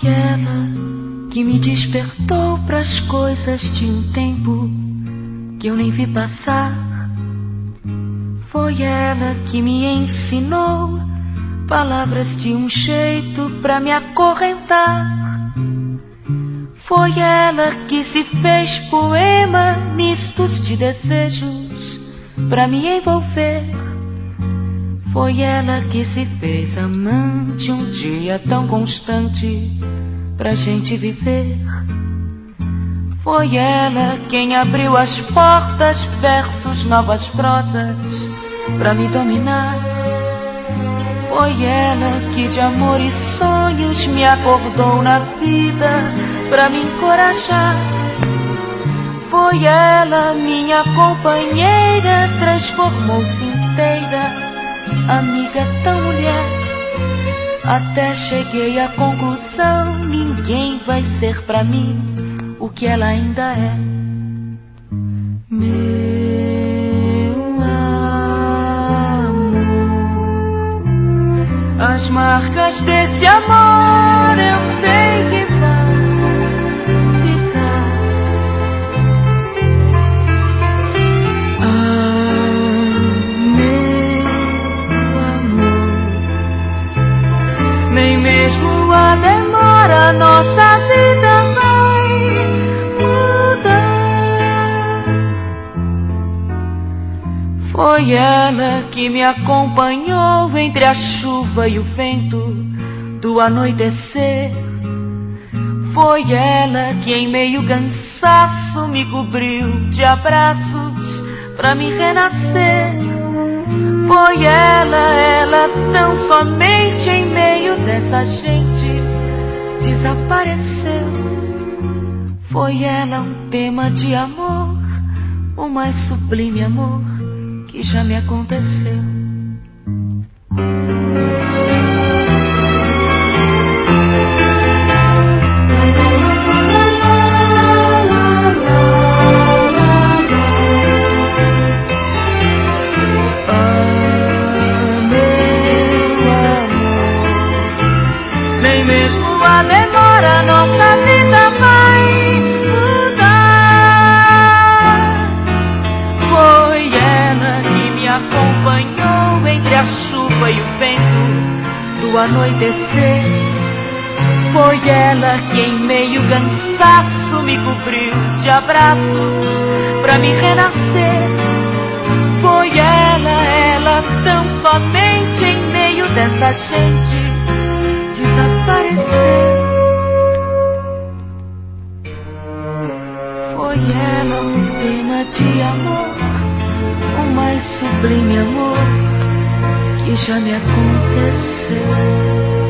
ela que me despertou pras coisas de um tempo que eu nem vi passar. Foi ela que me ensinou palavras de um jeito pra me acorrentar. Foi ela que se fez poema mistos de desejos pra me envolver. Foi ela que se fez amante um dia tão constante pra gente viver. Foi ela quem abriu as portas, versos, novas prosas pra me dominar. Foi ela que de amor e sonhos me acordou na vida pra me encorajar. Foi ela, minha companheira, transformou-se inteira, amiga tão mulher. Até cheguei à conclusão, ninguém vai ser pra mim o que ela ainda é. Meu amor, as marcas desse amor eu sei que vão ficar. Meu amor, nem mesmo a demora nossa vida vai mudar. Foi ela que me acompanhou entre a chuva e o vento do anoitecer. Foi ela que em meio cansaço me cobriu de abraços pra me renascer. Foi ela tão somente em meio dessa gente desapareceu. Foi ela um tema de amor, o mais sublime amor que já me aconteceu. Nem mesmo a demora nossa vida vai mudar. Foi ela que me acompanhou entre a chuva e o vento do anoitecer. Foi ela que em meio cansaço me cobriu de abraços pra me renascer. Foi ela tão somente em meio dessa gente desapareceu. Foi ela um tema de amor, o mais sublime amor que já me aconteceu.